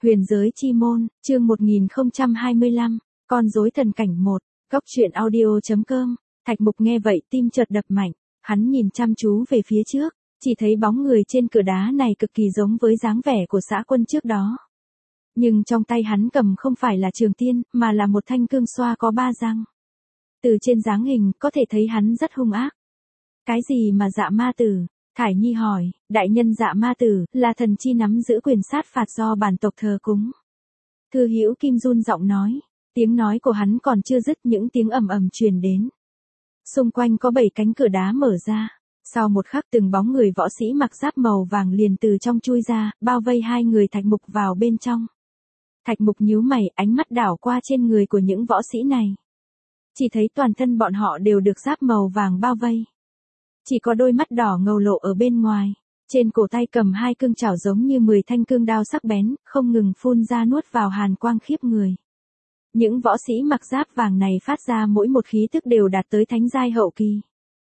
Huyền giới chi môn, chương 1025, con rối thần cảnh 1, góc truyện audio.com. Thạch Mục nghe vậy tim chợt đập mạnh, hắn nhìn chăm chú về phía trước, chỉ thấy bóng người trên cửa đá này cực kỳ giống với dáng vẻ của xã quân trước đó. Nhưng trong tay hắn cầm không phải là trường tiên, mà là một thanh cương xoa có 3 răng. Từ trên dáng hình, có thể thấy hắn rất hung ác. Cái gì mà Dạ Ma Tử? Thải Nhi hỏi, đại nhân Dạ Ma Tử, là thần chi nắm giữ quyền sát phạt do bản tộc thờ cúng. Thư Hữu Kim run giọng nói, tiếng nói của hắn còn chưa dứt những tiếng ầm ầm truyền đến. Xung quanh có 7 cánh cửa đá mở ra, sau một khắc từng bóng người võ sĩ mặc giáp màu vàng liền từ trong chui ra, bao vây hai người Thạch Mục vào bên trong. Thạch Mục nhíu mày, ánh mắt đảo qua trên người của những võ sĩ này. Chỉ thấy toàn thân bọn họ đều được giáp màu vàng bao vây. Chỉ có đôi mắt đỏ ngầu lộ ở bên ngoài, trên cổ tay cầm 2 cương chảo giống như 10 thanh cương đao sắc bén, không ngừng phun ra nuốt vào hàn quang khiếp người. Những võ sĩ mặc giáp vàng này phát ra mỗi một khí tức đều đạt tới thánh giai hậu kỳ.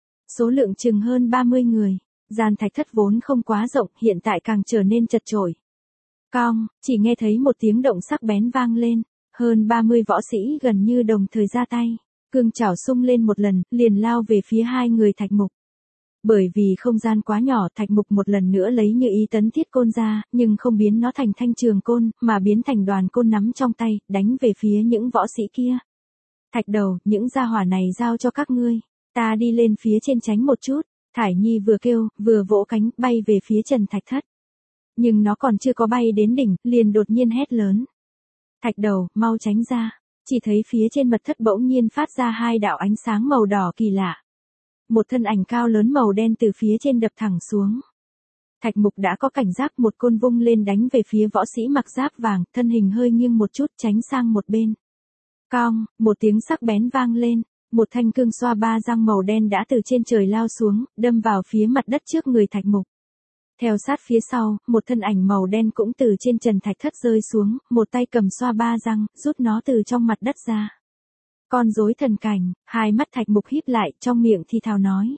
Số lượng chừng hơn 30 người, gian thạch thất vốn không quá rộng, hiện tại càng trở nên chật chội. Cong, chỉ nghe thấy một tiếng động sắc bén vang lên, hơn 30 võ sĩ gần như đồng thời ra tay, cương chảo xung lên một lần, liền lao về phía hai người Thạch Mục. Bởi vì không gian quá nhỏ, Thạch Mục một lần nữa lấy như ý tấn thiết côn ra, nhưng không biến nó thành thanh trường côn, mà biến thành đoàn côn nắm trong tay, đánh về phía những võ sĩ kia. Thạch Đầu, những gia hỏa này giao cho các ngươi, ta đi lên phía trên tránh một chút. Thải Nhi vừa kêu, vừa vỗ cánh, bay về phía Trần Thạch Thất. Nhưng nó còn chưa có bay đến đỉnh, liền đột nhiên hét lớn. Thạch Đầu, mau tránh ra. Chỉ thấy phía trên mật thất bỗng nhiên phát ra 2 đạo ánh sáng màu đỏ kỳ lạ. Một thân ảnh cao lớn màu đen từ phía trên đập thẳng xuống. Thạch Mục đã có cảnh giác, một côn vung lên đánh về phía võ sĩ mặc giáp vàng, thân hình hơi nghiêng một chút tránh sang một bên. Cong, một tiếng sắc bén vang lên, một thanh cương xoa 3 răng màu đen đã từ trên trời lao xuống, đâm vào phía mặt đất trước người Thạch Mục. Theo sát phía sau, một thân ảnh màu đen cũng từ trên trần thạch thất rơi xuống, một tay cầm xoa 3 răng, rút nó từ trong mặt đất ra. Con rối thần cảnh, hai mắt Thạch Mục híp lại, trong miệng thì thào nói.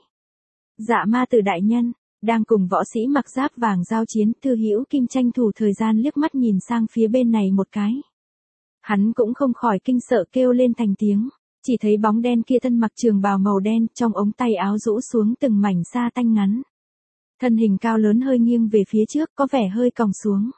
Dạ Ma Tử đại nhân, đang cùng võ sĩ mặc giáp vàng giao chiến, Thư Hữu Kim tranh thủ thời gian liếc mắt nhìn sang phía bên này một cái. Hắn cũng không khỏi kinh sợ kêu lên thành tiếng, chỉ thấy bóng đen kia thân mặc trường bào màu đen, trong ống tay áo rũ xuống từng mảnh sa tanh ngắn. Thân hình cao lớn hơi nghiêng về phía trước, có vẻ hơi còng xuống.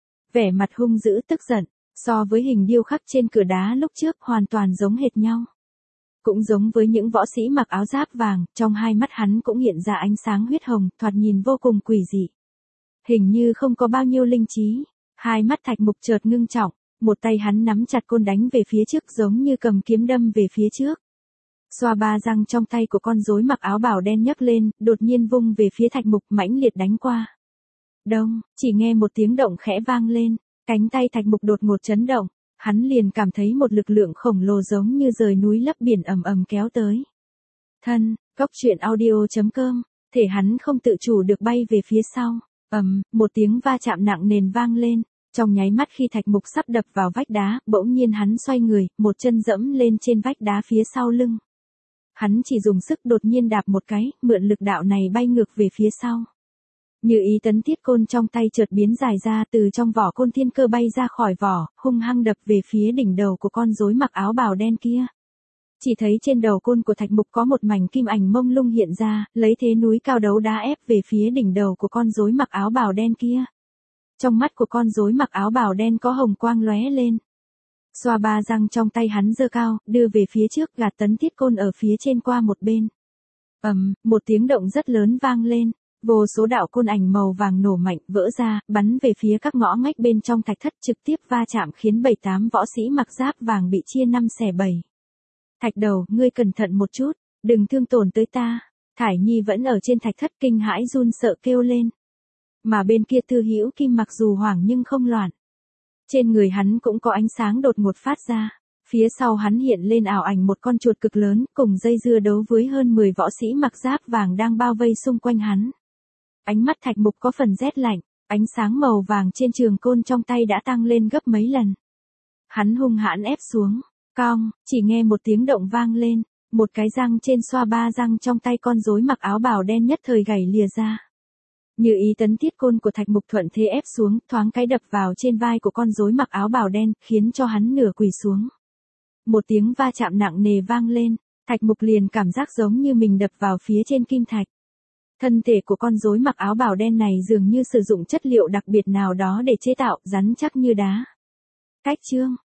Vẻ mặt hung dữ tức giận, so với hình điêu khắc trên cửa đá lúc trước hoàn toàn giống hệt nhau. Cũng giống với những võ sĩ mặc áo giáp vàng, trong hai mắt hắn cũng hiện ra ánh sáng huyết hồng, thoạt nhìn vô cùng quỷ dị. Hình như không có bao nhiêu linh trí, hai mắt Thạch Mục chợt ngưng trọng, một tay hắn nắm chặt côn đánh về phía trước giống như cầm kiếm đâm về phía trước. Xoa 3 răng trong tay của con rối mặc áo bào đen nhấc lên, đột nhiên vung về phía Thạch Mục mãnh liệt đánh qua. Đông, chỉ nghe một tiếng động khẽ vang lên, cánh tay Thạch Mục đột ngột chấn động, hắn liền cảm thấy một lực lượng khổng lồ giống như rời núi lấp biển ầm ầm kéo tới. Thân, góc truyện audio.com, thể hắn không tự chủ được bay về phía sau, một tiếng va chạm nặng nề vang lên, trong nháy mắt khi Thạch Mục sắp đập vào vách đá, bỗng nhiên hắn xoay người, một chân dẫm lên trên vách đá phía sau lưng. Hắn chỉ dùng sức đột nhiên đạp một cái, mượn lực đạo này bay ngược về phía sau. Như ý tấn thiết côn trong tay chợt biến dài ra, từ trong vỏ côn thiên cơ bay ra khỏi vỏ, hung hăng đập về phía đỉnh đầu của con rối mặc áo bào đen kia. Chỉ thấy trên đầu côn của Thạch Mục có một mảnh kim ảnh mông lung hiện ra, lấy thế núi cao đấu đá ép về phía đỉnh đầu của con rối mặc áo bào đen kia. Trong mắt của con rối mặc áo bào đen có hồng quang lóe lên. Xoa 3 răng trong tay hắn giơ cao, đưa về phía trước, gạt tấn thiết côn ở phía trên qua một bên. Một tiếng động rất lớn vang lên, vô số đạo côn ảnh màu vàng nổ mạnh, vỡ ra, bắn về phía các ngõ ngách bên trong thạch thất, trực tiếp va chạm khiến 7-8 võ sĩ mặc giáp vàng bị chia 5 xẻ 7. Thạch Đầu, ngươi cẩn thận một chút, đừng thương tổn tới ta. Thải Nhi vẫn ở trên thạch thất kinh hãi run sợ kêu lên. Mà bên kia Thư Hữu Kim mặc dù hoảng nhưng không loạn. Trên người hắn cũng có ánh sáng đột ngột phát ra. Phía sau hắn hiện lên ảo ảnh một con chuột cực lớn, cùng dây dưa đấu với hơn 10 võ sĩ mặc giáp vàng đang bao vây xung quanh hắn. Ánh mắt Thạch Mục có phần rét lạnh, ánh sáng màu vàng trên trường côn trong tay đã tăng lên gấp mấy lần. Hắn hung hãn ép xuống, cong, chỉ nghe một tiếng động vang lên, một cái răng trên xoa 3 răng trong tay con rối mặc áo bào đen nhất thời gãy lìa ra. Như ý tấn thiết côn của Thạch Mục thuận thế ép xuống, thoáng cái đập vào trên vai của con rối mặc áo bào đen, khiến cho hắn nửa quỳ xuống. Một tiếng va chạm nặng nề vang lên, Thạch Mục liền cảm giác giống như mình đập vào phía trên kim thạch. Thân thể của con rối mặc áo bào đen này dường như sử dụng chất liệu đặc biệt nào đó để chế tạo, rắn chắc như đá. Cách chương